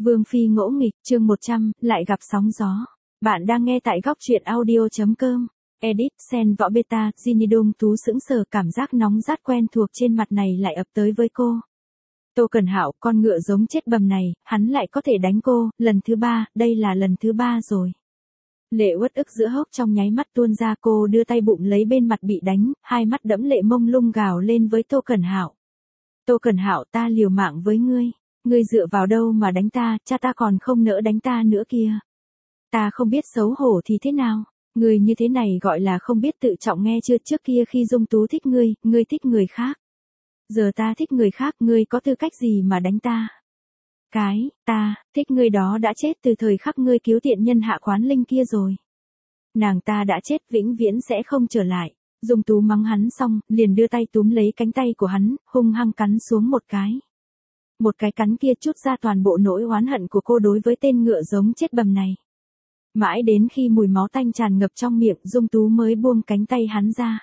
Vương Phi ngỗ nghịch, chương 100, lại gặp sóng gió. Bạn đang nghe tại góc truyện audio.com. Edit, Sen Võ Beta, Ginny Đông Tú sững sờ, cảm giác nóng rát quen thuộc trên mặt này lại ập tới với cô. Tô Cẩn Hạo, con ngựa giống chết bầm này, hắn lại có thể đánh cô, lần thứ 3, đây là lần thứ 3 rồi. Lệ uất ức giữa hốc trong nháy mắt tuôn ra, cô đưa tay bụng lấy bên mặt bị đánh, hai mắt đẫm lệ mông lung gào lên với Tô Cẩn Hạo. Tô Cẩn Hạo, ta liều mạng với ngươi. Ngươi dựa vào đâu mà đánh ta, cha ta còn không nỡ đánh ta nữa kìa. Ta không biết xấu hổ thì thế nào, ngươi như thế này gọi là không biết tự trọng nghe chưa, trước kia khi Dung Tú thích ngươi thích người khác. Giờ ta thích người khác, ngươi có tư cách gì mà đánh ta? Ta thích ngươi đó đã chết từ thời khắc ngươi cứu tiện nhân Hạ Quán Linh kia rồi. Nàng ta đã chết vĩnh viễn sẽ không trở lại. Dung Tú mắng hắn xong, liền đưa tay túm lấy cánh tay của hắn, hung hăng cắn xuống một cái. Một cái cắn kia trút ra toàn bộ nỗi oán hận của cô đối với tên ngựa giống chết bầm này. Mãi đến khi mùi máu tanh tràn ngập trong miệng, Dung Tú mới buông cánh tay hắn ra.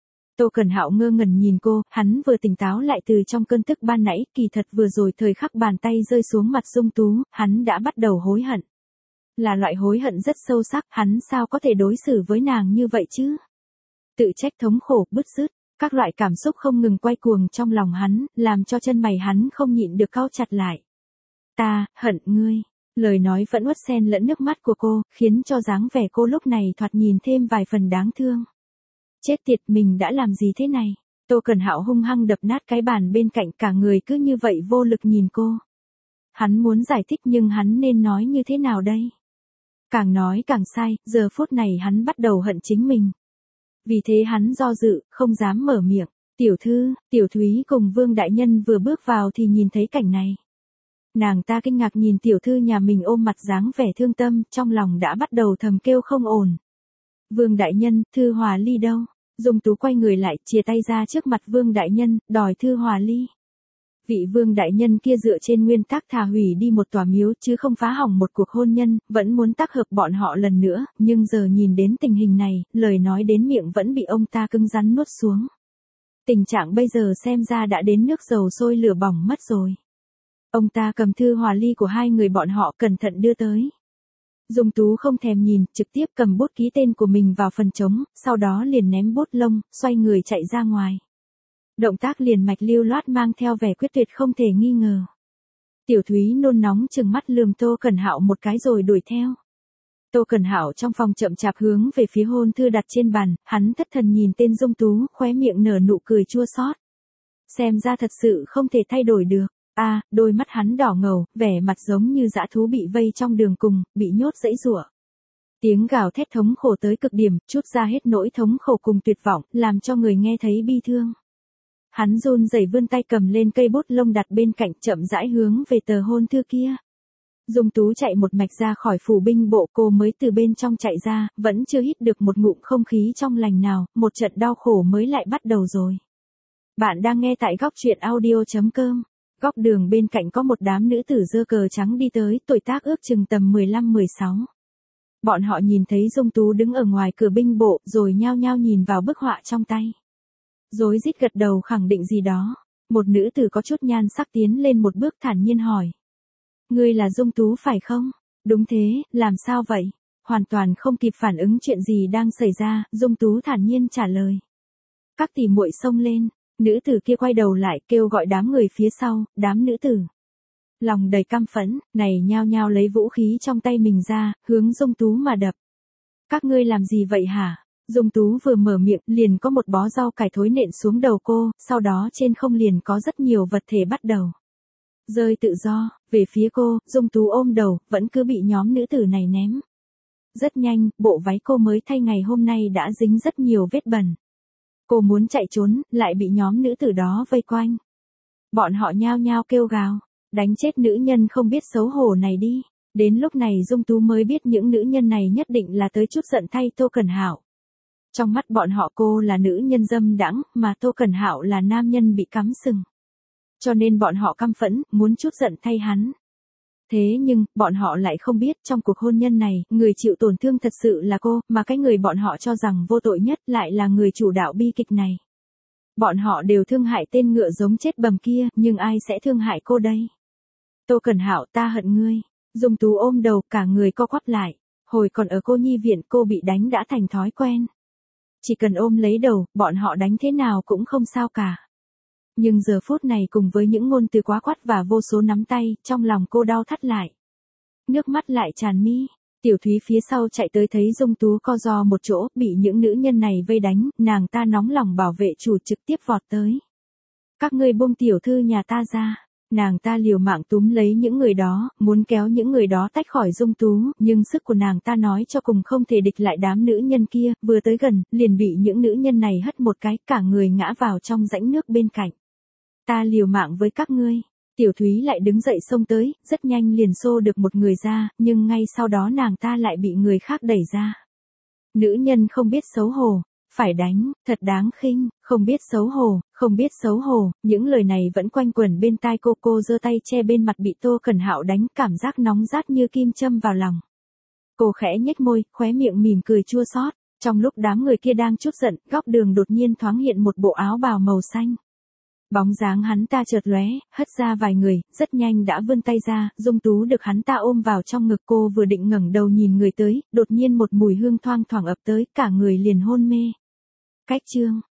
Tô Cẩn Hạo ngơ ngẩn nhìn cô, hắn vừa tỉnh táo lại từ trong cơn tức ban nãy, kỳ thật vừa rồi thời khắc bàn tay rơi xuống mặt Dung Tú, hắn đã bắt đầu hối hận. Là loại hối hận rất sâu sắc, hắn sao có thể đối xử với nàng như vậy chứ? Tự trách, thống khổ, bứt rứt, các loại cảm xúc không ngừng quay cuồng trong lòng hắn, làm cho chân mày hắn không nhịn được cau chặt lại. Ta hận ngươi. Lời nói vẫn uất xen lẫn nước mắt của cô, khiến cho dáng vẻ cô lúc này thoạt nhìn thêm vài phần đáng thương. Chết tiệt, mình đã làm gì thế này? Tô Cẩn Hạo hung hăng đập nát cái bàn bên cạnh, cả người cứ như vậy vô lực nhìn cô. Hắn muốn giải thích nhưng hắn nên nói như thế nào đây? Càng nói càng sai, giờ phút này hắn bắt đầu hận chính mình. Vì thế hắn do dự, không dám mở miệng. Tiểu thư, Tiểu Thúy cùng Vương Đại Nhân vừa bước vào thì nhìn thấy cảnh này. Nàng ta kinh ngạc nhìn tiểu thư nhà mình ôm mặt dáng vẻ thương tâm, trong lòng đã bắt đầu thầm kêu không ổn. Vương Đại Nhân, Thư Hòa Ly đâu? Dung Tú quay người lại, chìa tay ra trước mặt Vương Đại Nhân, đòi Thư Hòa Ly. Vị Vương Đại Nhân kia dựa trên nguyên tắc thà hủy đi một tòa miếu chứ không phá hỏng một cuộc hôn nhân, vẫn muốn tác hợp bọn họ lần nữa, nhưng giờ nhìn đến tình hình này, lời nói đến miệng vẫn bị ông ta cứng rắn nuốt xuống. Tình trạng bây giờ xem ra đã đến nước dầu sôi lửa bỏng mất rồi. Ông ta cầm thư hòa ly của hai người bọn họ cẩn thận đưa tới. Dung Tú không thèm nhìn, trực tiếp cầm bút ký tên của mình vào phần trống, sau đó liền ném bút lông, xoay người chạy ra ngoài. Động tác liền mạch lưu loát mang theo vẻ quyết tuyệt không thể nghi ngờ. Tiểu Thúy nôn nóng trừng mắt lườm Tô Cẩn Hạo một cái rồi đuổi theo. Tô Cẩn Hạo trong phòng chậm chạp hướng về phía hôn thư đặt trên bàn, hắn thất thần nhìn tên Dung Tú, khóe miệng nở nụ cười chua xót. Xem ra thật sự không thể thay đổi được. Đôi mắt hắn đỏ ngầu, vẻ mặt giống như dã thú bị vây trong đường cùng, bị nhốt giãy giụa. Tiếng gào thét thống khổ tới cực điểm, trút ra hết nỗi thống khổ cùng tuyệt vọng, làm cho người nghe thấy bi thương. Hắn run rẩy vươn tay cầm lên cây bút lông đặt bên cạnh, chậm rãi hướng về tờ hôn thư kia. Dung Tú chạy một mạch ra khỏi phủ binh bộ, cô mới từ bên trong chạy ra, vẫn chưa hít được một ngụm không khí trong lành nào, một trận đau khổ mới lại bắt đầu rồi. Bạn đang nghe tại góc truyện audio.com. Góc đường bên cạnh có một đám nữ tử giơ cờ trắng đi tới, tuổi tác ước chừng tầm 15-16. Bọn họ nhìn thấy Dung Tú đứng ở ngoài cửa binh bộ, rồi nhao nhao nhìn vào bức họa trong tay. Rối rít gật đầu khẳng định gì đó. Một nữ tử có chút nhan sắc tiến lên một bước thản nhiên hỏi. Ngươi là Dung Tú phải không? Đúng thế, làm sao vậy? Hoàn toàn không kịp phản ứng chuyện gì đang xảy ra, Dung Tú thản nhiên trả lời. Các tỷ muội xông lên. Nữ tử kia quay đầu lại kêu gọi đám người phía sau, đám nữ tử. Lòng đầy căm phẫn, này nhao nhao lấy vũ khí trong tay mình ra, hướng Dung Tú mà đập. Các ngươi làm gì vậy hả? Dung Tú vừa mở miệng, liền có một bó rau cải thối nện xuống đầu cô, sau đó trên không liền có rất nhiều vật thể bắt đầu rơi tự do, về phía cô, Dung Tú ôm đầu, vẫn cứ bị nhóm nữ tử này ném. Rất nhanh, bộ váy cô mới thay ngày hôm nay đã dính rất nhiều vết bẩn. Cô muốn chạy trốn, lại bị nhóm nữ tử đó vây quanh. Bọn họ nhao nhao kêu gào, đánh chết nữ nhân không biết xấu hổ này đi. Đến lúc này Dung Tú mới biết những nữ nhân này nhất định là tới chút giận thay Tô Cẩn Hạo. Trong mắt bọn họ cô là nữ nhân dâm đãng, mà Tô Cẩn Hạo là nam nhân bị cắm sừng. Cho nên bọn họ căm phẫn, muốn chút giận thay hắn. Thế nhưng, bọn họ lại không biết trong cuộc hôn nhân này, người chịu tổn thương thật sự là cô, mà cái người bọn họ cho rằng vô tội nhất lại là người chủ đạo bi kịch này. Bọn họ đều thương hại tên ngựa giống chết bầm kia, nhưng ai sẽ thương hại cô đây? Tô Cẩn Hạo, ta hận ngươi. Dung Tú ôm đầu, cả người co quắp lại. Hồi còn ở cô nhi viện cô bị đánh đã thành thói quen. Chỉ cần ôm lấy đầu, bọn họ đánh thế nào cũng không sao cả. Nhưng giờ phút này cùng với những ngôn từ quá quát và vô số nắm tay, trong lòng cô đau thắt lại. Nước mắt lại tràn mi. Tiểu Thúy phía sau chạy tới thấy Dung Tú co ro một chỗ, bị những nữ nhân này vây đánh, nàng ta nóng lòng bảo vệ chủ trực tiếp vọt tới. Các ngươi buông tiểu thư nhà ta ra. Nàng ta liều mạng túm lấy những người đó, muốn kéo những người đó tách khỏi Dung Tú, nhưng sức của nàng ta nói cho cùng không thể địch lại đám nữ nhân kia, vừa tới gần, liền bị những nữ nhân này hất một cái, cả người ngã vào trong rãnh nước bên cạnh. Ta liều mạng với các ngươi. Tiểu Thúy lại đứng dậy xông tới, rất nhanh liền xô được một người ra, nhưng ngay sau đó nàng ta lại bị người khác đẩy ra. Nữ nhân không biết xấu hổ, phải đánh, thật đáng khinh, không biết xấu hổ, không biết xấu hổ, những lời này vẫn quanh quẩn bên tai cô giơ tay che bên mặt bị Tô Cẩn Hạo đánh, cảm giác nóng rát như kim châm vào lòng. Cô khẽ nhếch môi, khóe miệng mỉm cười chua xót. Trong lúc đám người kia đang trút giận, góc đường đột nhiên thoáng hiện một bộ áo bào màu xanh. Bóng dáng hắn ta chợt lóe, hất ra vài người, rất nhanh đã vươn tay ra, Dung Tú được hắn ta ôm vào trong ngực, cô vừa định ngẩng đầu nhìn người tới, đột nhiên một mùi hương thoang thoảng ập tới, cả người liền hôn mê. Cách chương